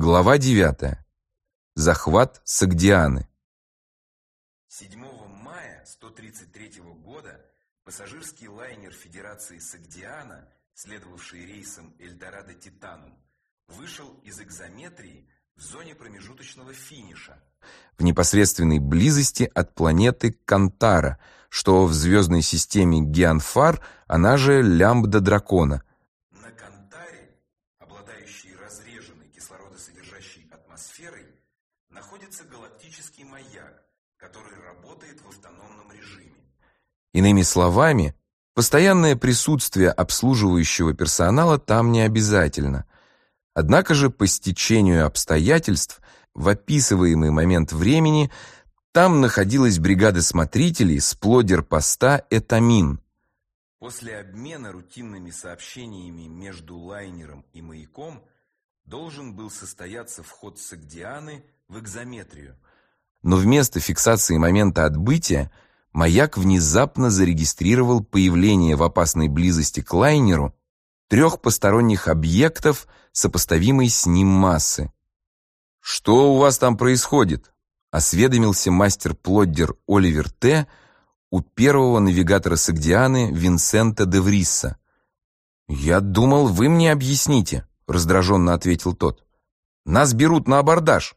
Глава 9. Захват Согдианы. 7 мая 133 года пассажирский лайнер Федерации Согдиана, следовавший рейсом Эльдорадо-Титанум, вышел из экзометрии в зоне промежуточного финиша, в непосредственной близости от планеты Кантара, что в звездной системе Гианфар, она же Лямбда Дракона. На Кантаре, обладающей разреженной кислородосодержащей атмосферой, находится галактический маяк, который работает в автономном режиме. Иными словами, постоянное присутствие обслуживающего персонала там не обязательно. Однако же по стечению обстоятельств в описываемый момент времени там находилась бригада смотрителей с плодер-поста «Этамин». После обмена рутинными сообщениями между лайнером и маяком должен был состояться вход Согдианы в экзометрию. Но вместо фиксации момента отбытия маяк внезапно зарегистрировал появление в опасной близости к лайнеру 3 посторонних объектов, сопоставимой с ним массы. «Что у вас там происходит?» — осведомился мастер-плоддер Оливер Т. у первого навигатора Согдианы Винсента де Врисса. «Я думал, вы мне объясните», — раздраженно ответил тот. «Нас берут на абордаж».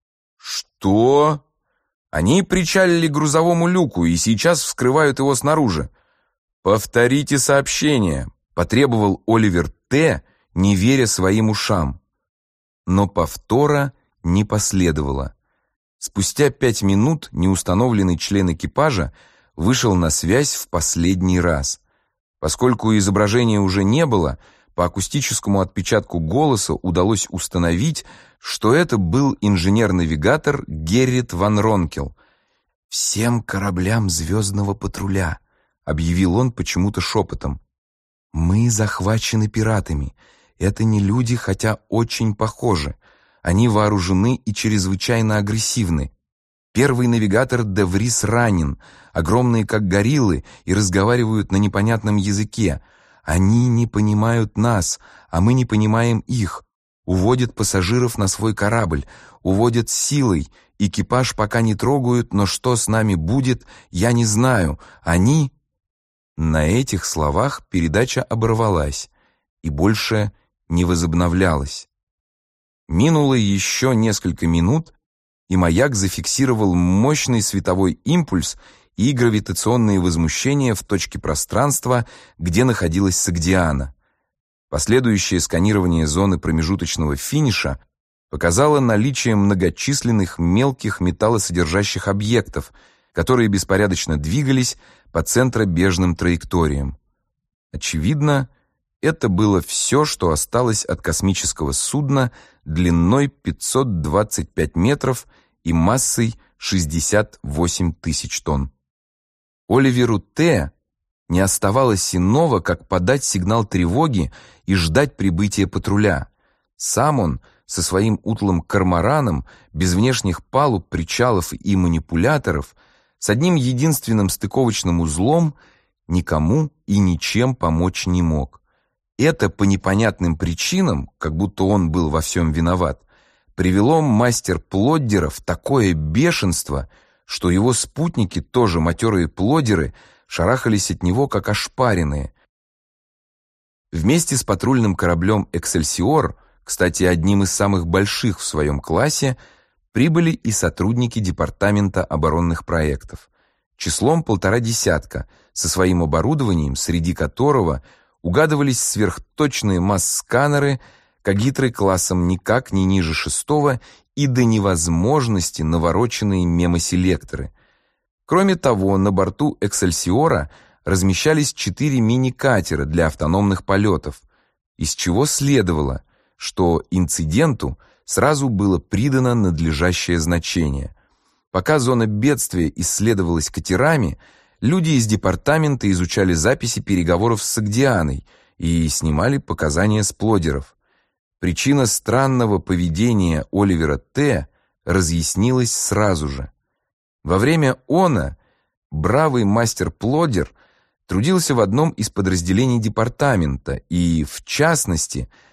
«Что?» «Они причалили к грузовому люку и сейчас вскрывают его снаружи». «Повторите сообщение», — потребовал Оливер Т., не веря своим ушам. Но повтора не последовало. Спустя 5 минут неустановленный член экипажа вышел на связь в последний раз. Поскольку изображения уже не было, по акустическому отпечатку голоса удалось установить, что это был инженер-навигатор Геррит ван Ронкел. «Всем кораблям звездного патруля», — объявил он почему-то шепотом. «Мы захвачены пиратами. Это не люди, хотя очень похожи. Они вооружены и чрезвычайно агрессивны. Первый навигатор де Врис ранен, огромные как гориллы, и разговаривают на непонятном языке. Они не понимают нас, а мы не понимаем их. Уводят пассажиров на свой корабль, уводят силой. Экипаж пока не трогают, но что с нами будет, я не знаю. Они...» На этих словах передача оборвалась и больше не возобновлялась. Минуло еще несколько минут, и маяк зафиксировал мощный световой импульс и гравитационные возмущения в точке пространства, где находилась Согдиана. Последующее сканирование зоны промежуточного финиша показало наличие многочисленных мелких металлосодержащих объектов, которые беспорядочно двигались по центробежным траекториям. Очевидно, это было все, что осталось от космического судна длиной 525 метров и массой 68 тысяч тонн. Оливеру Т. не оставалось иного, как подать сигнал тревоги и ждать прибытия патруля. Сам он со своим утлым кормораном, без внешних палуб, причалов и манипуляторов, с одним единственным стыковочным узлом, никому и ничем помочь не мог. Это по непонятным причинам, как будто он был во всем виноват, привело мастер-плоддера в такое бешенство, что его спутники, тоже матерые плоддеры, шарахались от него, как ошпаренные. Вместе с патрульным кораблем «Эксельсиор», кстати, одним из самых больших в своем классе, прибыли и сотрудники Департамента оборонных проектов, числом 1,5 десятка, со своим оборудованием, среди которого угадывались сверхточные масс-сканеры, кагитры классом никак не ниже 6-го и до невозможности навороченные мемоселекторы. Кроме того, на борту «Эксельсиора» размещались 4 мини-катера для автономных полетов, из чего следовало, что инциденту сразу было придано надлежащее значение. Пока зона бедствия исследовалась катерами, люди из департамента изучали записи переговоров с Согдианой и снимали показания с плодеров. Причина странного поведения Оливера Т. разъяснилась сразу же. Во время она бравый мастер-плодер трудился в одном из подразделений департамента и, в частности,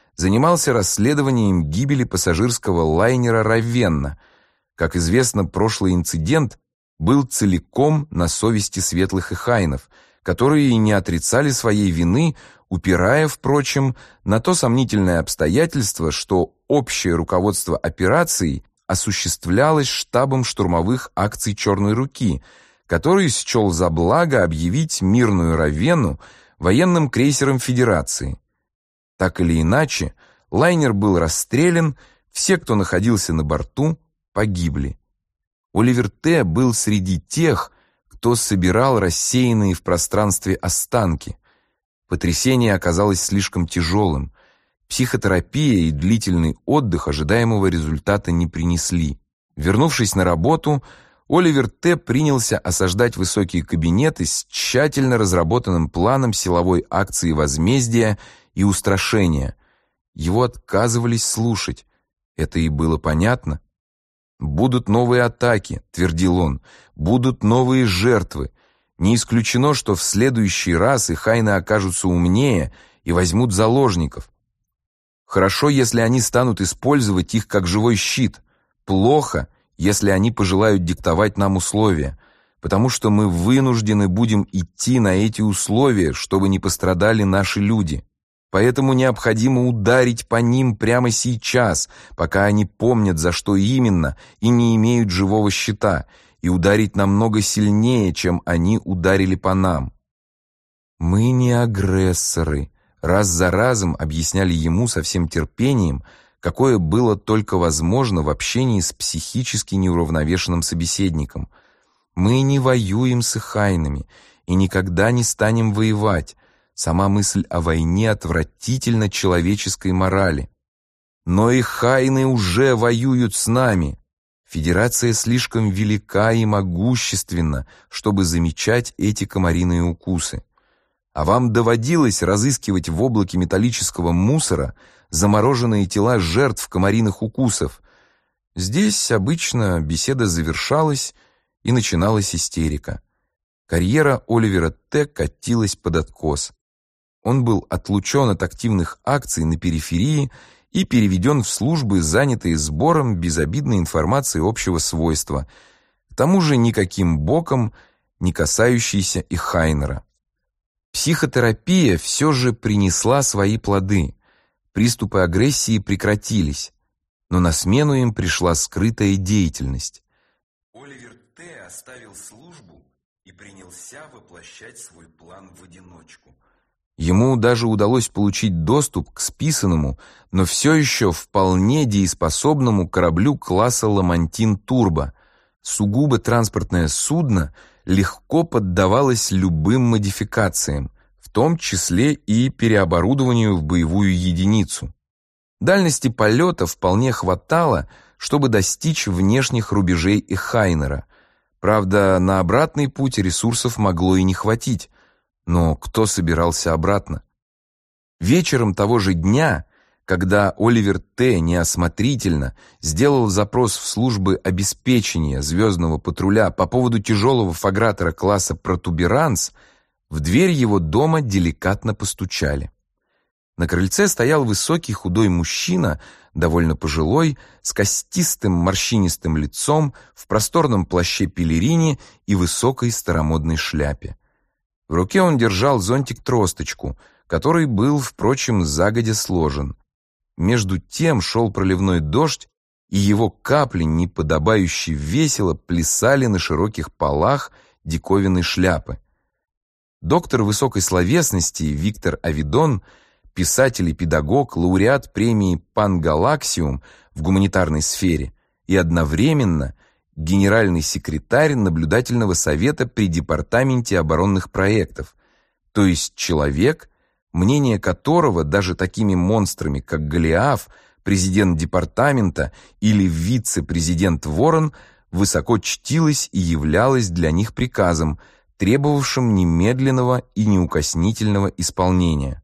занимался расследованием гибели пассажирского лайнера «Равенна». Как известно, прошлый инцидент был целиком на совести светлых эхайнов, которые не отрицали своей вины, упирая, впрочем, на то сомнительное обстоятельство, что общее руководство операцией осуществлялось штабом штурмовых акций «Черной руки», который счел за благо объявить мирную Равенну военным крейсером Федерации. Так или иначе, лайнер был расстрелян, все, кто находился на борту, погибли. Оливер Т. был среди тех, кто собирал рассеянные в пространстве останки. Потрясение оказалось слишком тяжелым. Психотерапия и длительный отдых ожидаемого результата не принесли. Вернувшись на работу, Оливер Т. принялся осаждать высокие кабинеты с тщательно разработанным планом силовой акции возмездия и устрашения. Его отказывались слушать. Это и было понятно. «Будут новые атаки», — твердил он, — «будут новые жертвы. Не исключено, что в следующий раз эхайны окажутся умнее и возьмут заложников. Хорошо, если они станут использовать их как живой щит. Плохо, если они пожелают диктовать нам условия, потому что мы вынуждены будем идти на эти условия, чтобы не пострадали наши люди. Поэтому необходимо ударить по ним прямо сейчас, пока они помнят, за что именно, и не имеют живого щита, и ударить намного сильнее, чем они ударили по нам». «Мы не агрессоры», — раз за разом объясняли ему со всем терпением, какое было только возможно в общении с психически неуравновешенным собеседником. «Мы не воюем с эхайнами и никогда не станем воевать. Сама мысль о войне отвратительна человеческой морали. Но эхайны уже воюют с нами. Федерация слишком велика и могущественна, чтобы замечать эти комариные укусы. А вам доводилось разыскивать в облаке металлического мусора замороженные тела жертв комариных укусов?» Здесь обычно беседа завершалась и начиналась истерика. Карьера Оливера Т. катилась под откос. Он был отлучен от активных акций на периферии и переведен в службы, занятые сбором безобидной информации общего свойства, к тому же никаким боком не касающейся и Хайнера. Психотерапия все же принесла свои плоды. Приступы агрессии прекратились, но на смену им пришла скрытая деятельность. Оливер Т. оставил службу и принялся воплощать свой план в одиночку. Ему даже удалось получить доступ к списанному, но все еще вполне дееспособному кораблю класса «Ламантин Турбо». Сугубо транспортное судно легко поддавалось любым модификациям, в том числе и переоборудованию в боевую единицу. Дальности полета вполне хватало, чтобы достичь внешних рубежей эхайнера. Правда, на обратный путь ресурсов могло и не хватить. Но кто собирался обратно? Вечером того же дня, когда Оливер Т. неосмотрительно сделал запрос в службы обеспечения звездного патруля по поводу тяжелого фрегатора класса «Протуберанс», в дверь его дома деликатно постучали. На крыльце стоял высокий худой мужчина, довольно пожилой, с костистым морщинистым лицом, в просторном плаще-пелерине и высокой старомодной шляпе. В руке он держал зонтик-тросточку, который был, впрочем, загодя сложен. Между тем шел проливной дождь, и его капли, неподобающе весело, плясали на широких полах диковинной шляпы. Доктор высокой словесности Виктор Авидон, писатель и педагог, лауреат премии «Пангалаксиум» в гуманитарной сфере и одновременно генеральный секретарь наблюдательного совета при Департаменте оборонных проектов, то есть человек, мнение которого даже такими монстрами, как Голиаф, президент департамента или вице-президент Ворон, высоко чтилось и являлось для них приказом, требовавшим немедленного и неукоснительного исполнения.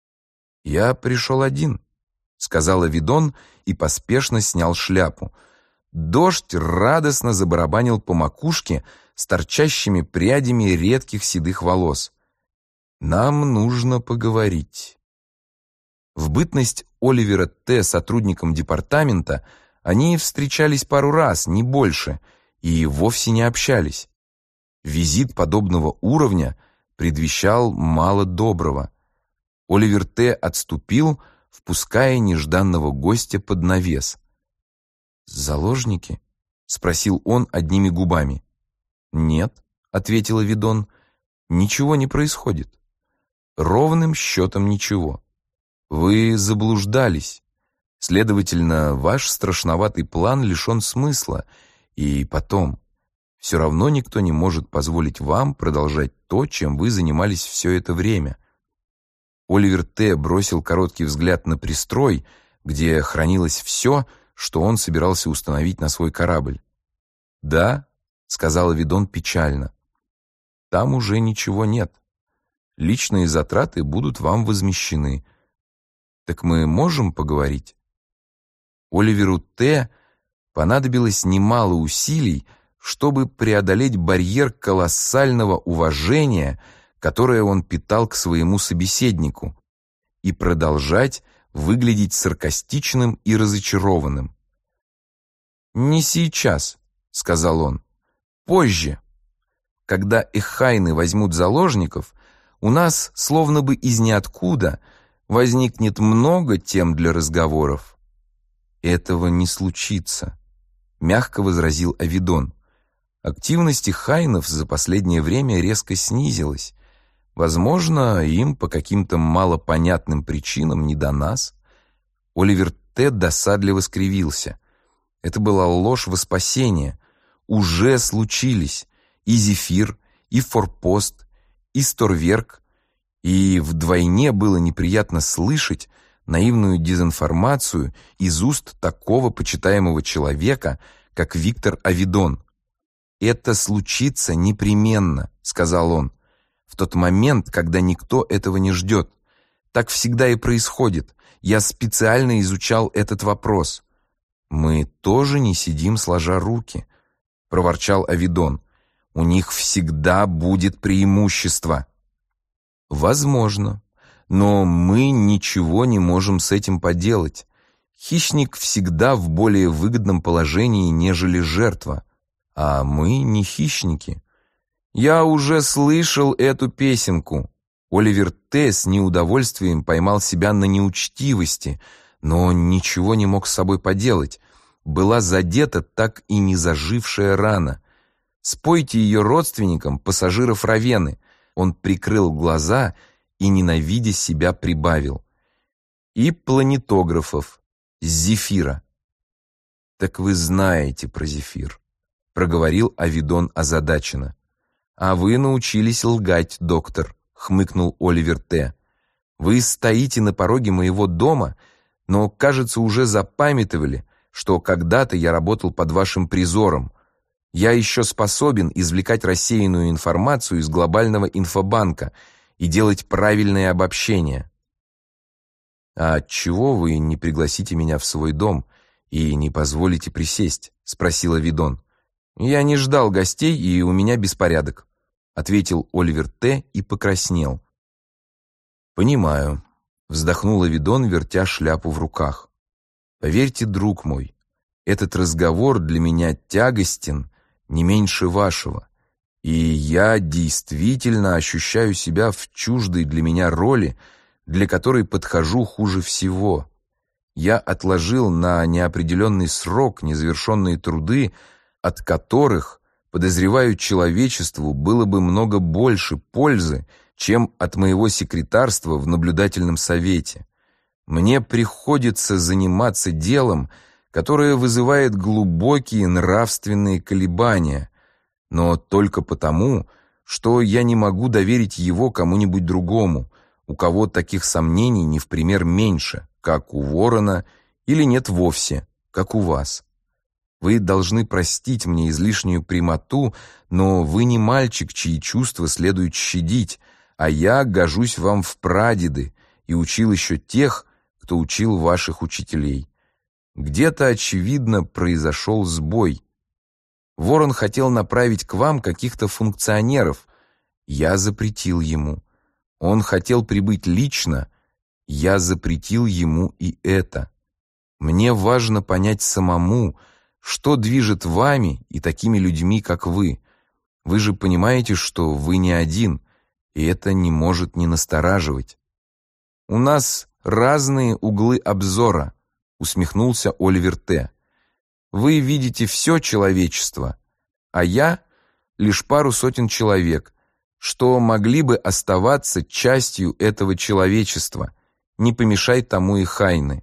«Я пришел один», — сказал Авидон и поспешно снял шляпу. Дождь радостно забарабанил по макушке с торчащими прядями редких седых волос. «Нам нужно поговорить». В бытность Оливера Т. сотрудником департамента они встречались пару раз, не больше, и вовсе не общались. Визит подобного уровня предвещал мало доброго. Оливер Т. отступил, впуская нежданного гостя под навес. «Заложники?» — спросил он одними губами. «Нет», — ответила Видон, — «ничего не происходит. Ровным счетом ничего. Вы заблуждались. Следовательно, ваш страшноватый план лишен смысла, и потом, все равно никто не может позволить вам продолжать то, чем вы занимались все это время». Оливер Т. бросил короткий взгляд на пристрой, где хранилось все, что он собирался установить на свой корабль. «Да», — сказала Видон печально, — «там уже ничего нет. Личные затраты будут вам возмещены. Так мы можем поговорить?» Оливеру Т. понадобилось немало усилий, чтобы преодолеть барьер колоссального уважения, которое он питал к своему собеседнику, и продолжать выглядеть саркастичным и разочарованным. «Не сейчас», — сказал он, — «позже. Когда эхайны возьмут заложников, у нас, словно бы из ниоткуда, возникнет много тем для разговоров». «Этого не случится», — мягко возразил Авидон. «Активность эхайнов за последнее время резко снизилась. Возможно, им по каким-то малопонятным причинам не до нас». Оливер Т. досадливо скривился. Это была ложь во спасение. Уже случились и Зефир, и Форпост, и Сторверк, и вдвойне было неприятно слышать наивную дезинформацию из уст такого почитаемого человека, как Виктор Авидон. «Это случится непременно», — сказал он, — «в тот момент, когда никто этого не ждет. Так всегда и происходит. Я специально изучал этот вопрос». «Мы тоже не сидим сложа руки», — проворчал Авидон. «У них всегда будет преимущество». «Возможно, но мы ничего не можем с этим поделать. Хищник всегда в более выгодном положении, нежели жертва, а мы не хищники». «Я уже слышал эту песенку». Оливер Т. с неудовольствием поймал себя на неучтивости, но ничего не мог с собой поделать. Была задета так и не зажившая рана. «Спойте ее родственникам, пассажиров Равенны». Он прикрыл глаза и, ненавидя себя, прибавил. «И планетографов с Зефира». «Так вы знаете про Зефир», — проговорил Авидон озадаченно. «А вы научились лгать, доктор», — хмыкнул Оливер Т. «Вы стоите на пороге моего дома, но, кажется, уже запамятовали, что когда-то я работал под вашим призором. Я еще способен извлекать рассеянную информацию из глобального инфобанка и делать правильные обобщения». «А отчего вы не пригласите меня в свой дом и не позволите присесть?» — спросила Видон. «Я не ждал гостей, и у меня беспорядок», — ответил Оливер Т. и покраснел. «Понимаю», — вздохнула Видон, вертя шляпу в руках. «Поверьте, друг мой, этот разговор для меня тягостен не меньше вашего, и я действительно ощущаю себя в чуждой для меня роли, для которой подхожу хуже всего. Я отложил на неопределенный срок незавершенные труды, от которых, подозреваю, человечеству было бы много больше пользы, чем от моего секретарства в наблюдательном совете. Мне приходится заниматься делом, которое вызывает глубокие нравственные колебания, но только потому, что я не могу доверить его кому-нибудь другому, у кого таких сомнений не в пример меньше, как у Ворона, или нет вовсе, как у вас. Вы должны простить мне излишнюю прямоту, но вы не мальчик, чьи чувства следует щадить, а я гожусь вам в прадеды и учил еще тех, кто учил ваших учителей. Где-то, очевидно, произошел сбой. Ворон хотел направить к вам каких-то функционеров. Я запретил ему. Он хотел прибыть лично, Я запретил ему и это. Мне важно понять самому, что движет вами и такими людьми, как вы. Вы же понимаете, что вы не один, и это не может не настораживать. У нас разные углы обзора, усмехнулся Оливер Т. Вы видите все человечество, а я лишь пару сотен человек, что могли бы оставаться частью этого человечества. Не помешай тому и Хайны.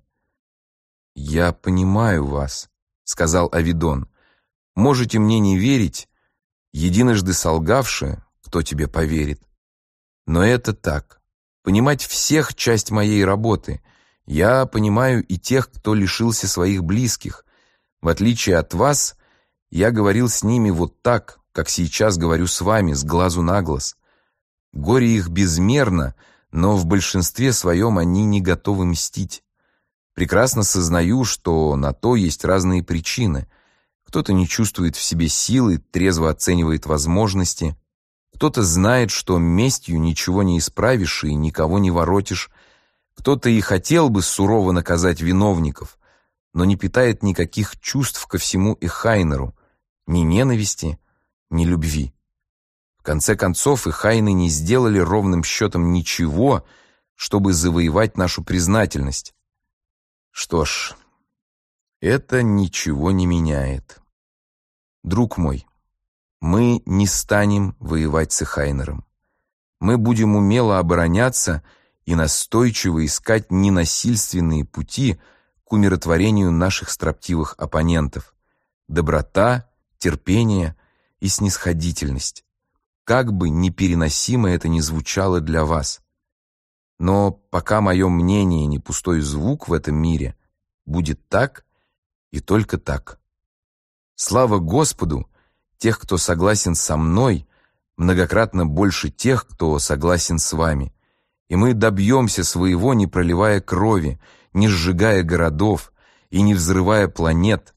«Я понимаю вас», — сказал Авидон. «Можете мне не верить, единожды солгавши, кто тебе поверит. Но это так. Понимать всех — часть моей работы. Я понимаю и тех, кто лишился своих близких. В отличие от вас, я говорил с ними вот так, как сейчас говорю с вами, с глазу на глаз. Горе их безмерно, но в большинстве своем они не готовы мстить. Прекрасно сознаю, что на то есть разные причины. Кто-то не чувствует в себе силы, трезво оценивает возможности. Кто-то знает, что местью ничего не исправишь и никого не воротишь. Кто-то и хотел бы сурово наказать виновников, но не питает никаких чувств ко всему Эхайнеру, ни ненависти, ни любви. В конце концов, Эхайны не сделали ровным счетом ничего, чтобы завоевать нашу признательность. Что ж, это ничего не меняет. Друг мой, мы не станем воевать с Эхайнером. Мы будем умело обороняться и настойчиво искать ненасильственные пути к умиротворению наших строптивых оппонентов. Доброта, терпение и снисходительность. Как бы непереносимо это ни звучало для вас. Но пока мое мнение не пустой звук в этом мире, будет так и только так. Слава Господу, тех, кто согласен со мной, многократно больше тех, кто согласен с вами. И мы добьемся своего, не проливая крови, не сжигая городов и не взрывая планет.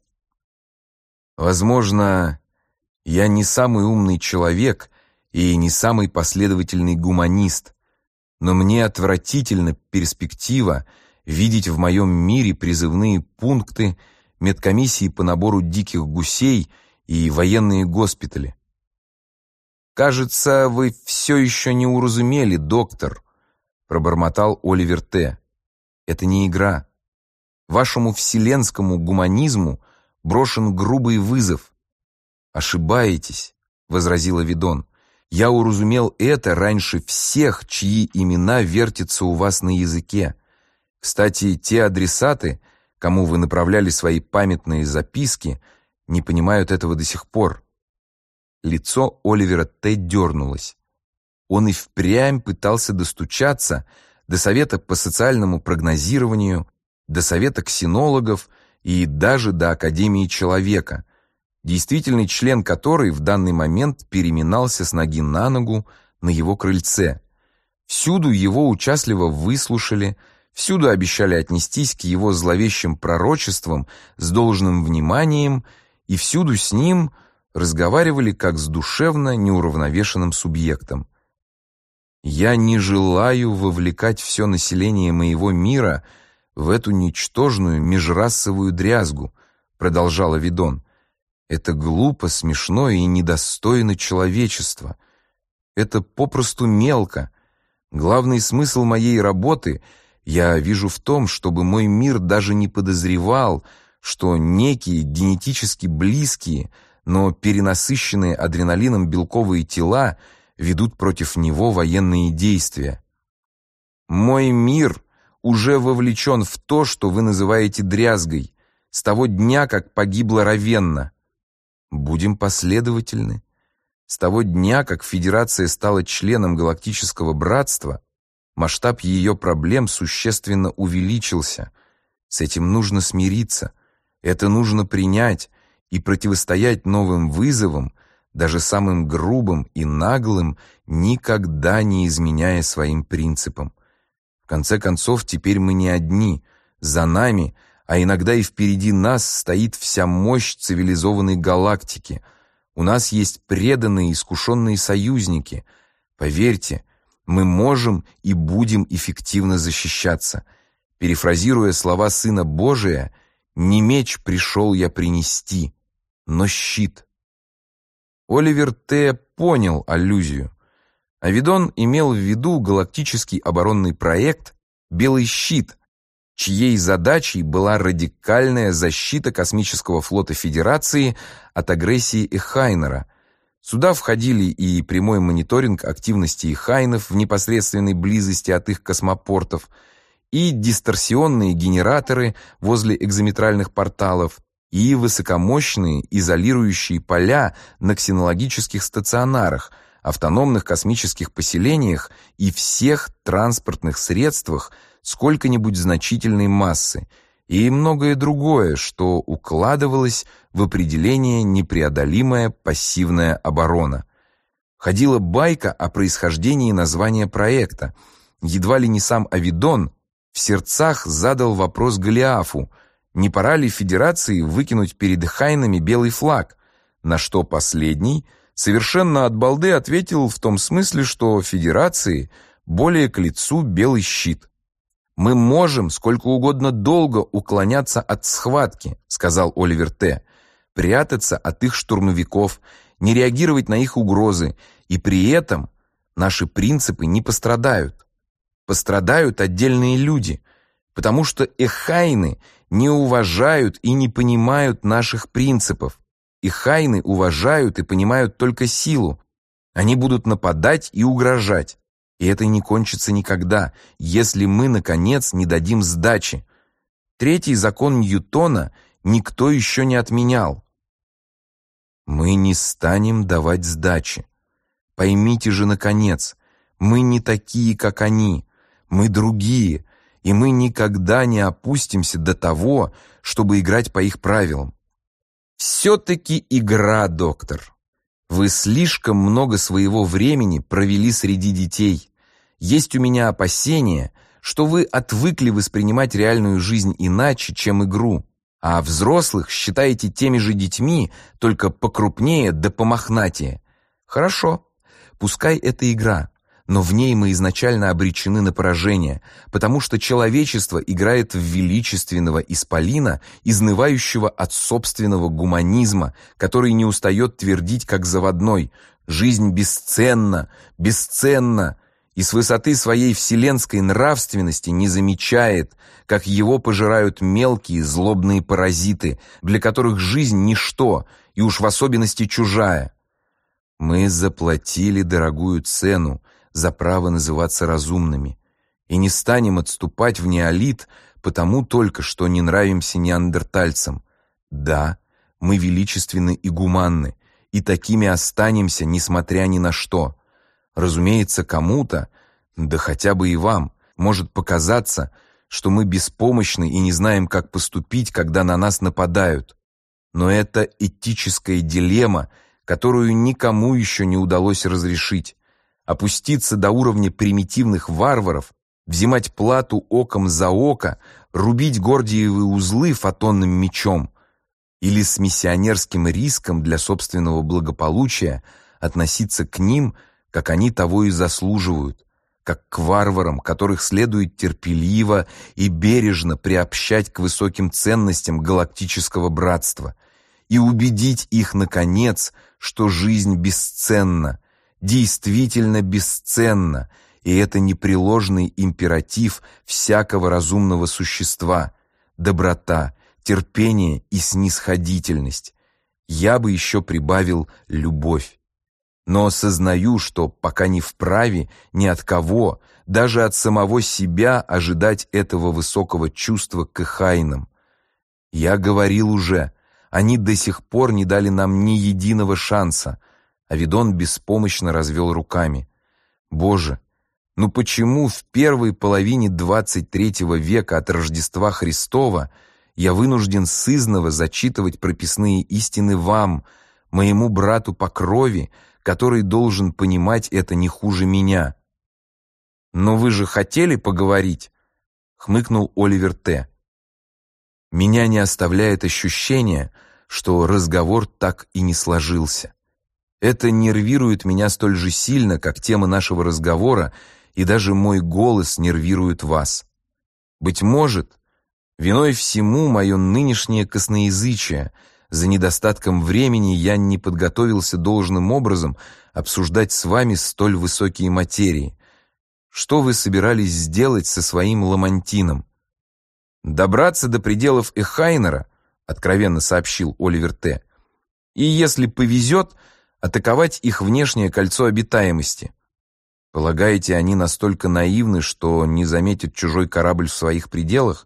Возможно, я не самый умный человек и не самый последовательный гуманист, но мне отвратительна перспектива видеть в моем мире призывные пункты, медкомиссии по набору диких гусей и военные госпитали. «Кажется, вы все еще не уразумели, доктор», — пробормотал Оливер Т. «Это не игра. Вашему вселенскому гуманизму брошен грубый вызов». «Ошибаетесь», — возразил Авидон. «Я уразумел это раньше всех, чьи имена вертятся у вас на языке. Кстати, те адресаты, кому вы направляли свои памятные записки, не понимают этого до сих пор». Лицо Оливера Т. дернулось. Он и впрямь пытался достучаться до Совета по социальному прогнозированию, до Совета ксенологов и даже до Академии человека, действительный член которой в данный момент переминался с ноги на ногу на его крыльце. Всюду его участливо выслушали, всюду обещали отнестись к его зловещим пророчествам с должным вниманием, и всюду с ним разговаривали как с душевно неуравновешенным субъектом. «Я не желаю вовлекать все население моего мира в эту ничтожную межрасовую дрязгу», продолжал Авидон. «Это глупо, смешно и недостойно человечества. Это попросту мелко. Главный смысл моей работы я вижу в том, чтобы мой мир даже не подозревал, что некие генетически близкие, но перенасыщенные адреналином белковые тела ведут против него военные действия. Мой мир уже вовлечен в то, что вы называете дрязгой, с того дня, как погибла Равенна. Будем последовательны. С того дня, как Федерация стала членом Галактического Братства, масштаб ее проблем существенно увеличился. С этим нужно смириться. Это нужно принять и противостоять новым вызовам, даже самым грубым и наглым, никогда не изменяя своим принципам. В конце концов, теперь мы не одни. За нами, а иногда и впереди нас, стоит вся мощь цивилизованной галактики. У нас есть преданные, искушенные союзники. Поверьте, Мы можем и будем эффективно защищаться. Перефразируя слова Сына Божия, «Не меч пришел я принести, но щит». Оливер Т. понял аллюзию. Авидон имел в виду галактический оборонный проект «Белый щит», чьей задачей была радикальная защита космического флота Федерации от агрессии Эхайнера. Сюда входили и прямой мониторинг активности Эхайнов в непосредственной близости от их космопортов, и дисторсионные генераторы возле экзометральных порталов, и высокомощные изолирующие поля на ксенологических стационарах, автономных космических поселениях и всех транспортных средствах сколько-нибудь значительной массы, и многое другое, что укладывалось в определение «непреодолимая пассивная оборона». Ходила байка о происхождении названия проекта. Едва ли не сам Авидон в сердцах задал вопрос Голиафу, не пора ли Федерации выкинуть перед Хайнами белый флаг, на что последний совершенно от балды ответил в том смысле, что Федерации более к лицу белый щит. «Мы можем сколько угодно долго уклоняться от схватки», сказал Оливер Т., «прятаться от их штурмовиков, не реагировать на их угрозы, и при этом наши принципы не пострадают. Пострадают отдельные люди, потому что эхайны не уважают и не понимают наших принципов. Эхайны уважают и понимают только силу. Они будут нападать и угрожать. И это не кончится никогда, если мы, наконец, не дадим сдачи. Третий закон Ньютона никто еще не отменял. Мы не станем давать сдачи. Поймите же, наконец, мы не такие, как они. Мы другие, и мы никогда не опустимся до того, чтобы играть по их правилам. Все-таки игра, доктор. Вы слишком много своего времени провели среди детей. Есть у меня опасение, что вы отвыкли воспринимать реальную жизнь иначе, чем игру, а взрослых считаете теми же детьми, только покрупнее да помохнатее. Хорошо, пускай это игра, но в ней мы изначально обречены на поражение, потому что человечество играет в величественного исполина, изнывающего от собственного гуманизма, который не устает твердить, как заводной: «Жизнь бесценна, бесценна», и с высоты своей вселенской нравственности не замечает, как его пожирают мелкие злобные паразиты, для которых жизнь – ничто, и уж в особенности чужая. Мы заплатили дорогую цену за право называться разумными, и не станем отступать в неолит, потому только что не нравимся неандертальцам. Да, мы величественны и гуманны, и такими останемся, несмотря ни на что. Разумеется, кому-то, да хотя бы и вам, может показаться, что мы беспомощны и не знаем, как поступить, когда на нас нападают. Но это этическая дилемма, которую никому еще не удалось разрешить. Опуститься до уровня примитивных варваров, взимать плату оком за око, рубить гордиевые узлы фотонным мечом или с миссионерским риском для собственного благополучия относиться к ним, как они того и заслуживают, как к варварам, которых следует терпеливо и бережно приобщать к высоким ценностям галактического братства и убедить их, наконец, что жизнь бесценна, действительно бесценна, и это непреложный императив всякого разумного существа – доброта, терпение и снисходительность. Я бы еще прибавил любовь. Но сознаю, что пока не вправе ни от кого, даже от самого себя, ожидать этого высокого чувства к эхайнам. Я говорил уже, они до сих пор не дали нам ни единого шанса. Авидон беспомощно развел руками. Боже, ну почему в первой половине 23 века от Рождества Христова я вынужден сызнова зачитывать прописные истины вам, моему брату по крови, который должен понимать это не хуже меня? «Но вы же хотели поговорить?» — хмыкнул Оливер Т. Меня не оставляет ощущение, что разговор так и не сложился. Это нервирует меня столь же сильно, как тема нашего разговора и даже мой голос нервирует вас. Быть может, виной всему мое нынешнее косноязычие. За недостатком времени я не подготовился должным образом обсуждать с вами столь высокие материи. Что вы собирались сделать со своим ламантином? Добраться до пределов Эхайнера, откровенно сообщил Оливер Т. И, если повезет, атаковать их внешнее кольцо обитаемости. Полагаете, они настолько наивны, что не заметят чужой корабль в своих пределах?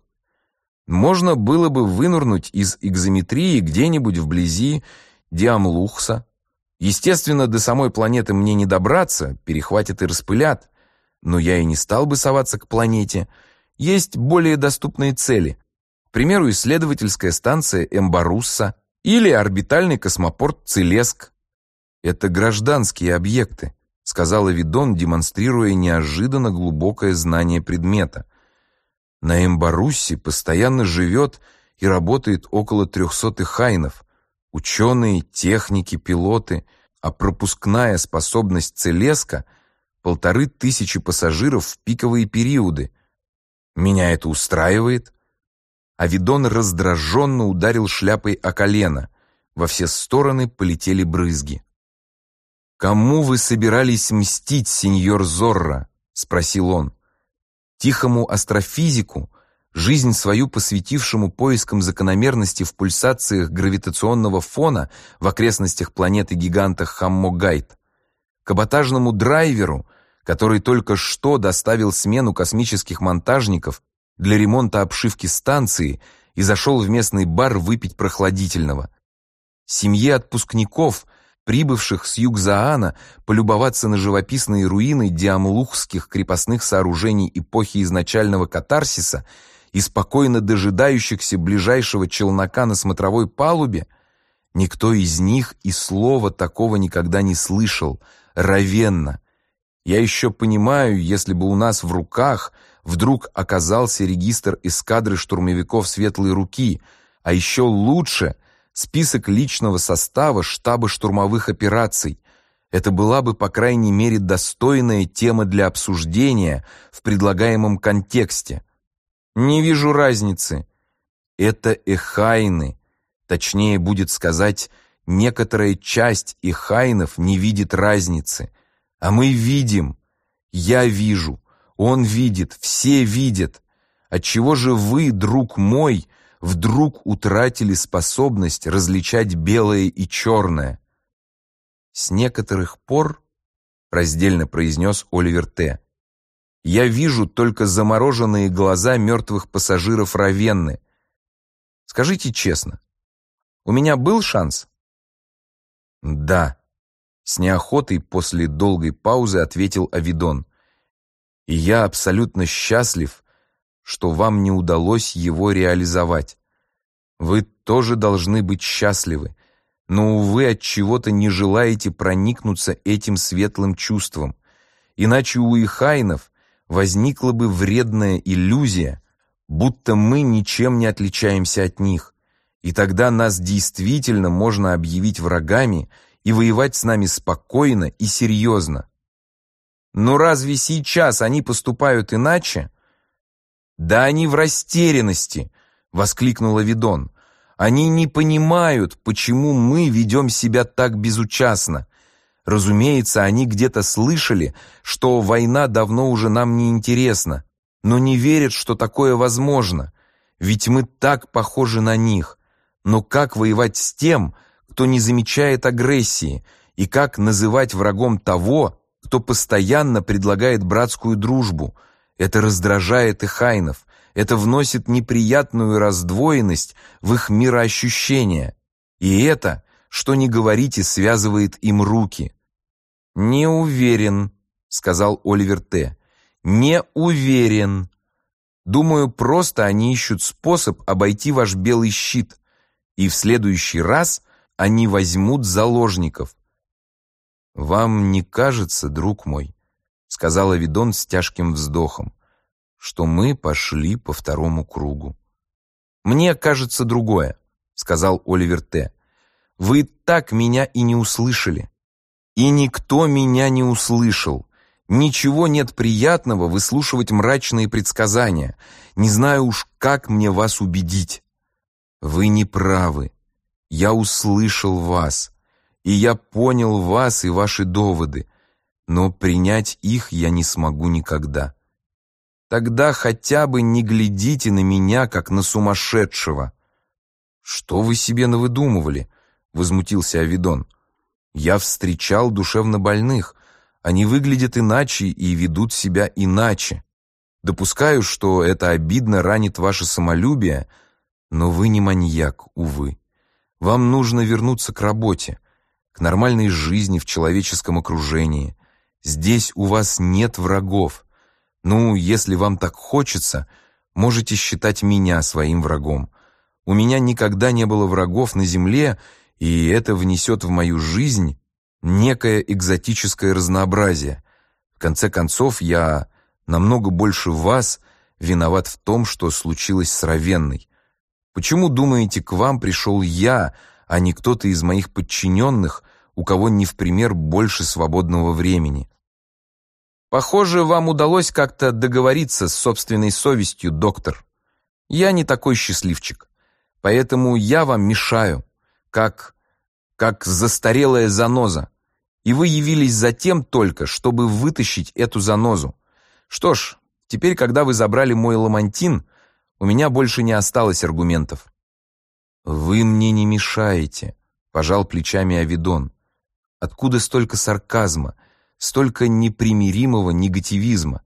Можно было бы вынырнуть из экзометрии где-нибудь вблизи Диамлухса. Естественно, до самой планеты мне не добраться, перехватят и распылят. Но я и не стал бы соваться к планете. Есть более доступные цели. К примеру, исследовательская станция Эмбарусса или орбитальный космопорт Целеск. Это гражданские объекты, сказал Авидон, демонстрируя неожиданно глубокое знание предмета. На Эмбаруссе постоянно живет и работает около 300 эхайнов, ученые, техники, пилоты, а пропускная способность Целеска — 1500 пассажиров в пиковые периоды. Меня это устраивает. Авидон раздраженно ударил шляпой о колено. Во все стороны полетели брызги. «Кому вы собирались мстить, сеньор Зорро?» — спросил он. Тихому астрофизику, жизнь свою посвятившему поискам закономерности в пульсациях гравитационного фона в окрестностях планеты-гиганта Хаммогайт, каботажному драйверу, который только что доставил смену космических монтажников для ремонта обшивки станции и зашел в местный бар выпить прохладительного, семье отпускников, прибывших с Югзаана полюбоваться на живописные руины диамлухских крепостных сооружений эпохи изначального катарсиса и спокойно дожидающихся ближайшего челнока на смотровой палубе, никто из них и слова такого никогда не слышал. Равенна. Я еще понимаю, если бы у нас в руках вдруг оказался регистр эскадры штурмовиков Светлой Руки, а еще лучше — список личного состава штаба штурмовых операций. Это была бы, по крайней мере, достойная тема для обсуждения в предлагаемом контексте. Не вижу разницы. Это эхайны. Точнее будет сказать, некоторая часть эхайнов не видит разницы. А мы видим. Я вижу. Он видит. Все видят. Отчего же вы, друг мой, вдруг утратили способность различать белое и черное? С некоторых пор, раздельно произнес Оливер Т., я вижу только замороженные глаза мертвых пассажиров Равенны. Скажите честно, у меня был шанс? Да, с неохотой после долгой паузы ответил Авидон. И я абсолютно счастлив, что вам не удалось его реализовать. Вы тоже должны быть счастливы, но, увы, от чего-то не желаете проникнуться этим светлым чувством. Иначе у эхайнов возникла бы вредная иллюзия, будто мы ничем не отличаемся от них, и тогда нас действительно можно объявить врагами и воевать с нами спокойно и серьезно. Но разве сейчас они поступают иначе? «Да они в растерянности!» — воскликнул Авидон. «Они не понимают, почему мы ведем себя так безучастно. Разумеется, они где-то слышали, что война давно уже нам не интересна, но не верят, что такое возможно, ведь мы так похожи на них. Но как воевать с тем, кто не замечает агрессии, и как называть врагом того, кто постоянно предлагает братскую дружбу? Это раздражает эхайнов, это вносит неприятную раздвоенность в их мироощущение. И это, что ни говорите, связывает им руки». «Не уверен», — сказал Оливер Т. «Не уверен. Думаю, просто они ищут способ обойти ваш белый щит, и в следующий раз они возьмут заложников». «Вам не кажется, друг мой, — сказал Авидон с тяжким вздохом, — что мы пошли по второму кругу?» «Мне кажется другое», — сказал Оливер Т. «Вы так меня и не услышали». «И никто меня не услышал. Ничего нет приятного выслушивать мрачные предсказания. Не знаю уж, как мне вас убедить. Вы не правы. Я услышал вас, и я понял вас и ваши доводы, но принять их я не смогу никогда. Тогда хотя бы не глядите на меня, как на сумасшедшего». «Что вы себе навыдумывали?» — возмутился Авидон. «Я встречал душевнобольных. Они выглядят иначе и ведут себя иначе. Допускаю, что это обидно ранит ваше самолюбие, но вы не маньяк, увы. Вам нужно вернуться к работе, к нормальной жизни в человеческом окружении. Здесь у вас нет врагов. Ну, если вам так хочется, можете считать меня своим врагом. У меня никогда не было врагов на земле, и это внесет в мою жизнь некое экзотическое разнообразие. В конце концов, я намного больше вас виноват в том, что случилось с Равенной. Почему, думаете, к вам пришел я, а не кто-то из моих подчиненных, у кого не в пример больше свободного времени?» «Похоже, вам удалось как-то договориться с собственной совестью, доктор. Я не такой счастливчик, поэтому я вам мешаю, как застарелая заноза. И вы явились за тем только, чтобы вытащить эту занозу. Что ж, теперь, когда вы забрали мой ламантин, у меня больше не осталось аргументов». «Вы мне не мешаете», — пожал плечами Авидон. «Откуда столько сарказма, столько непримиримого негативизма?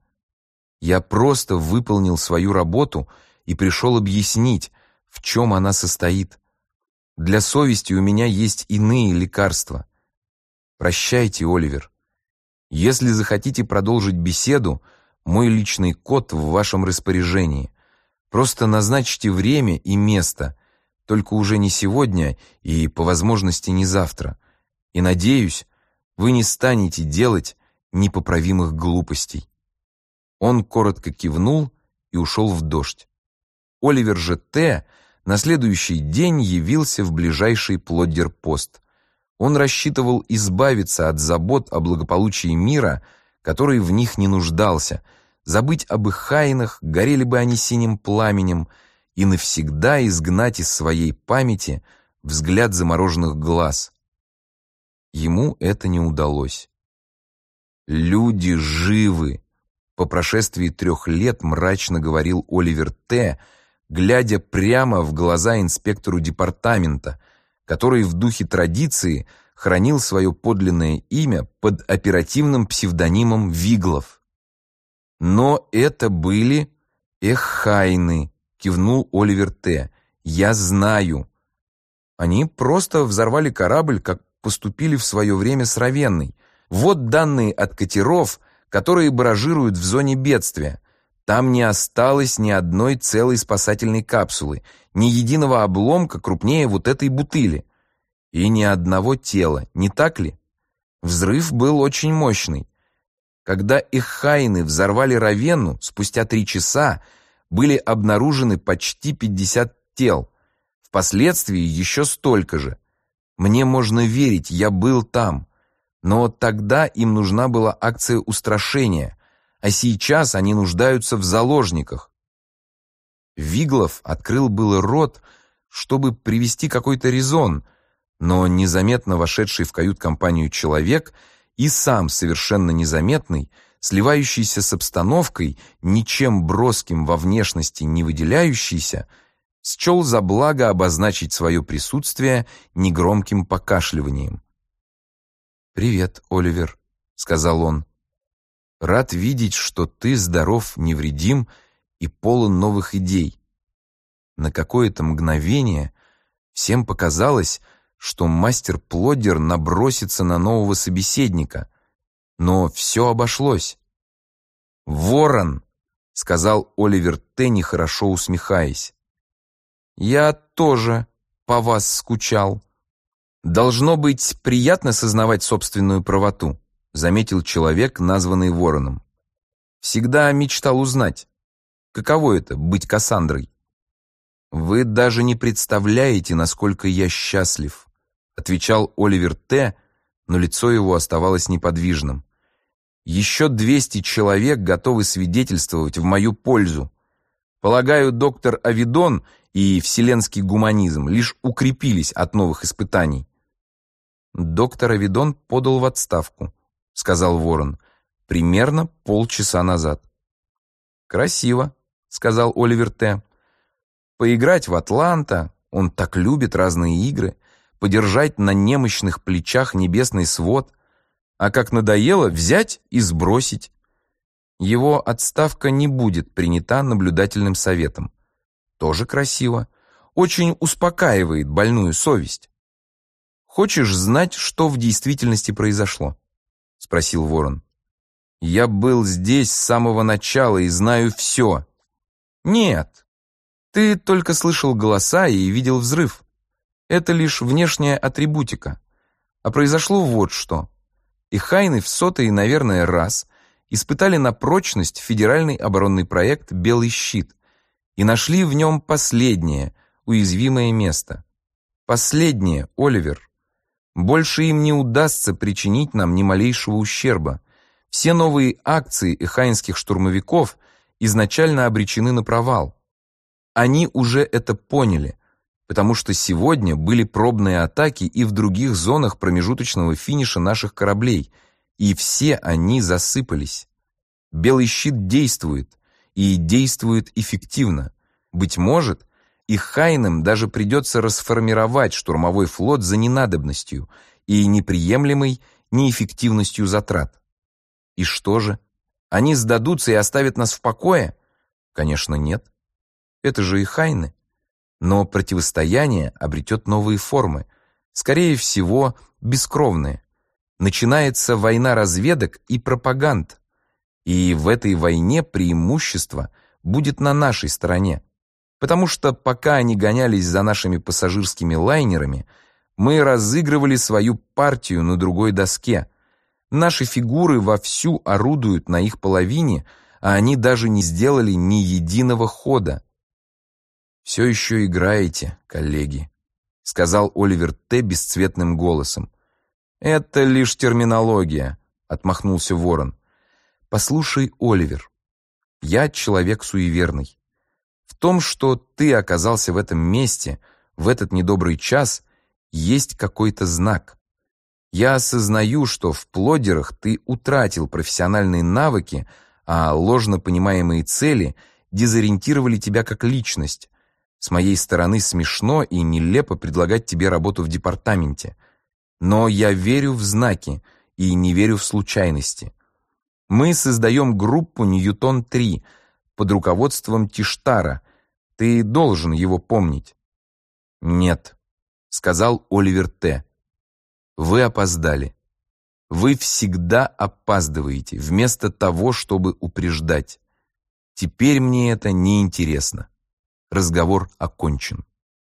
Я просто выполнил свою работу и пришел объяснить, в чем она состоит. Для совести у меня есть иные лекарства. Прощайте, Оливер. Если захотите продолжить беседу, мой личный код в вашем распоряжении. Просто назначьте время и место, только уже не сегодня и, по возможности, не завтра. И, надеюсь, вы не станете делать непоправимых глупостей». Он коротко кивнул и ушел в дождь. Оливер же Т. на следующий день явился в ближайший Плоддер-пост. Он рассчитывал избавиться от забот о благополучии мира, который в них не нуждался, забыть об их хайнах, горели бы они синим пламенем, и навсегда изгнать из своей памяти взгляд замороженных глаз. Ему это не удалось. «Люди живы», — по прошествии 3 лет мрачно говорил Оливер Т., глядя прямо в глаза инспектору департамента, который в духе традиции хранил свое подлинное имя под оперативным псевдонимом Виглов. «Но это были эхайны», — кивнул Оливер Т. «Я знаю. Они просто взорвали корабль, как поступили в свое время с Равенной. Вот данные от катеров, которые баражируют в зоне бедствия. Там не осталось ни одной целой спасательной капсулы, ни единого обломка крупнее вот этой бутыли. И ни одного тела, не так ли? Взрыв был очень мощный. Когда эхайны взорвали Равенну, спустя 3 часа были обнаружены почти 50 тел. Впоследствии еще столько же. Мне можно верить, я был там. Но тогда им нужна была акция устрашения, а сейчас они нуждаются в заложниках». Виглов открыл было рот, чтобы привести какой-то резон, но незаметно вошедший в кают-компанию человек и сам совершенно незаметный, сливающийся с обстановкой, ничем броским во внешности не выделяющийся, счел за благо обозначить свое присутствие негромким покашливанием. «Привет, Оливер», — сказал он. «Рад видеть, что ты здоров, невредим и полон новых идей». На какое-то мгновение всем показалось, что мастер Плоддер набросится на нового собеседника, но все обошлось. «Ворон», — сказал Оливер Т., нехорошо усмехаясь. «Я тоже по вас скучал». «Должно быть приятно сознавать собственную правоту», — заметил человек, названный Вороном. «Всегда мечтал узнать, каково это — быть Кассандрой». «Вы даже не представляете, насколько я счастлив», — отвечал Оливер Т., но лицо его оставалось неподвижным. Еще 200 человек готовы свидетельствовать в мою пользу. Полагаю, доктор Авидон и вселенский гуманизм лишь укрепились от новых испытаний. «Доктор Авидон подал в отставку», — сказал Ворон, — «примерно полчаса назад». «Красиво», — сказал Оливер Т. «Поиграть в Атланта, он так любит разные игры, подержать на немощных плечах небесный свод, а как надоело, взять и сбросить. Его отставка не будет принята наблюдательным советом. Тоже красиво, очень успокаивает больную совесть». «Хочешь знать, что в действительности произошло?» — спросил Ворон. «Я был здесь с самого начала и знаю все». «Нет, ты только слышал голоса и видел взрыв. Это лишь внешняя атрибутика. А произошло вот что. И Хайны в 100-й, наверное, раз испытали на прочность федеральный оборонный проект «Белый щит» и нашли в нем последнее, уязвимое место. Последнее, Оливер. Больше им не удастся причинить нам ни малейшего ущерба. Все новые акции эхайнских штурмовиков изначально обречены на провал. Они уже это поняли, потому что сегодня были пробные атаки и в других зонах промежуточного финиша наших кораблей, и все они засыпались. Белый щит действует, и действует эффективно. Быть может, и Хайнам даже придется расформировать штурмовой флот за ненадобностью и неприемлемой неэффективностью затрат. И что же? Они сдадутся и оставят нас в покое? Конечно, нет. Это же и Хайны. Но противостояние обретет новые формы, скорее всего, бескровные. Начинается война разведок и пропаганд. И в этой войне преимущество будет на нашей стороне. Потому что пока они гонялись за нашими пассажирскими лайнерами, мы разыгрывали свою партию на другой доске. Наши фигуры вовсю орудуют на их половине, а они даже не сделали ни единого хода. «Все еще играете, коллеги», — сказал Оливер Т. бесцветным голосом. «Это лишь терминология», — отмахнулся Ворон. «Послушай, Оливер, я человек суеверный. В том, что ты оказался в этом месте, в этот недобрый час, есть какой-то знак. Я осознаю, что в плодерах ты утратил профессиональные навыки, а ложно понимаемые цели дезориентировали тебя как личность. С моей стороны смешно и нелепо предлагать тебе работу в департаменте. Но я верю в знаки и не верю в случайности. Мы создаем группу Ньютон-3 под руководством Тиштара. Ты должен его помнить». «Нет», — сказал Оливер Т. «Вы опоздали. Вы всегда опаздываете, вместо того, чтобы упреждать. Теперь мне это не интересно. Разговор окончен».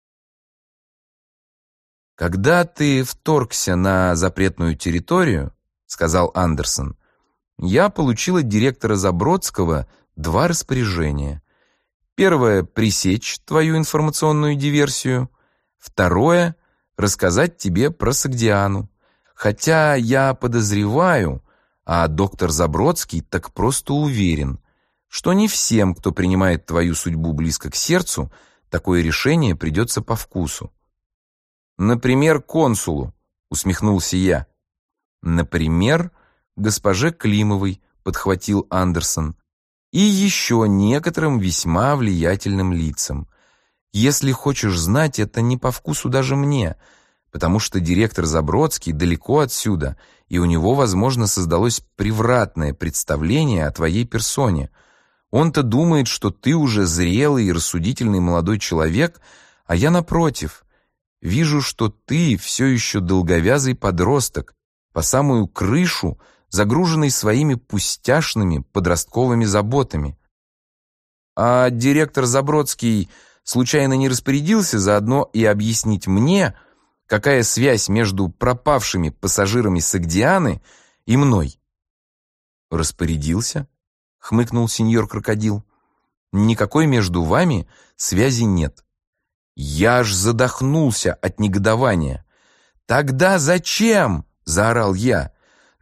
«Когда ты вторгся на запретную территорию, — сказал Андерсон, — я получил от директора Забродского 2 распоряжения. Первое — пресечь твою информационную диверсию. Второе — рассказать тебе про Согдиану. Хотя я подозреваю, а доктор Забродский так просто уверен, что не всем, кто принимает твою судьбу близко к сердцу, такое решение придется по вкусу. «Например, консулу», — усмехнулся я. «Например, госпоже Климовой», — подхватил Андерсон, «и еще некоторым весьма влиятельным лицам. Если хочешь знать, это не по вкусу даже мне, потому что директор Забродский далеко отсюда, и у него, возможно, создалось превратное представление о твоей персоне. Он-то думает, что ты уже зрелый и рассудительный молодой человек, а я, напротив, вижу, что ты все еще долговязый подросток, по самую крышу, загруженный своими пустяшными подростковыми заботами. А директор Забродский случайно не распорядился заодно и объяснить мне, какая связь между пропавшими пассажирами Согдианы и мной?» «Распорядился?» — хмыкнул сеньор Крокодил. «Никакой между вами связи нет». Я аж задохнулся от негодования. «Тогда зачем?» — заорал я.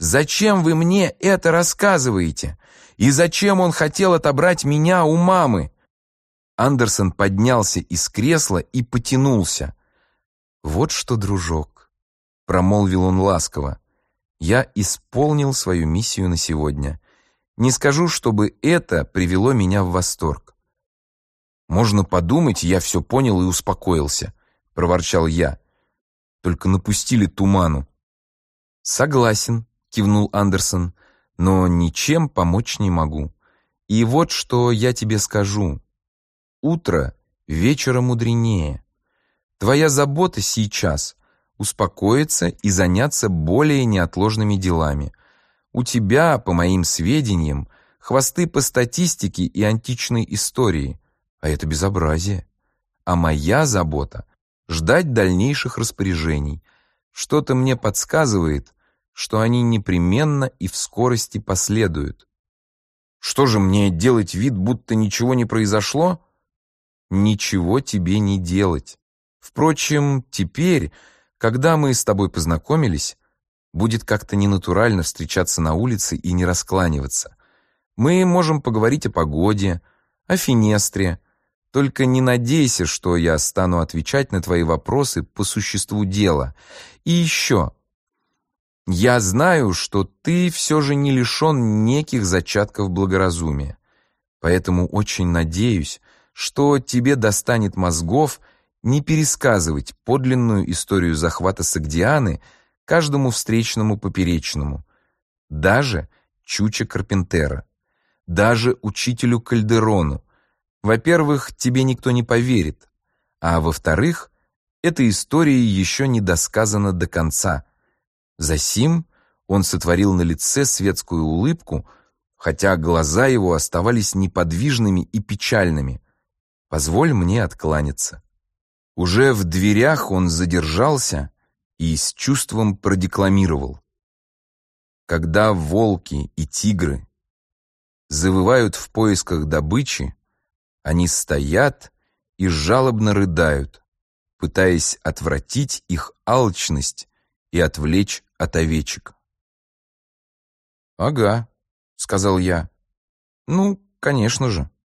Зачем вы мне это рассказываете? И зачем он хотел отобрать меня у мамы?» Андерсон поднялся из кресла и потянулся. «Вот что, дружок», — промолвил он ласково, — «я исполнил свою миссию на сегодня. Не скажу, чтобы это привело меня в восторг». «Можно подумать, я все понял и успокоился», — проворчал я. «Только напустили туману». «Согласен», — кивнул Андерсон, — «но ничем помочь не могу. И вот что я тебе скажу. Утро вечера мудренее. Твоя забота сейчас — успокоиться и заняться более неотложными делами. У тебя, по моим сведениям, хвосты по статистике и античной истории, а это безобразие. А моя забота — ждать дальнейших распоряжений. Что-то мне подсказывает, что они непременно и в скорости последуют. Что же, мне делать вид, будто ничего не произошло? Ничего тебе не делать. Впрочем, теперь, когда мы с тобой познакомились, будет как-то ненатурально встречаться на улице и не раскланиваться. Мы можем поговорить о погоде, о Финестре. Только не надейся, что я стану отвечать на твои вопросы по существу дела. И еще. Я знаю, что ты все же не лишен неких зачатков благоразумия. Поэтому очень надеюсь, что тебе достанет мозгов не пересказывать подлинную историю захвата Согдианы каждому встречному поперечному, даже Чуча Карпентера, даже учителю Кальдерону. Во-первых, тебе никто не поверит, а во-вторых, эта история еще не досказана до конца. Засим он сотворил на лице светскую улыбку, хотя глаза его оставались неподвижными и печальными. Позволь мне откланяться. Уже в дверях он задержался и с чувством продекламировал. Когда волки и тигры завывают в поисках добычи, они стоят и жалобно рыдают, пытаясь отвратить их алчность и отвлечь от овечек. «Ага», — сказал я. «Ну, конечно же».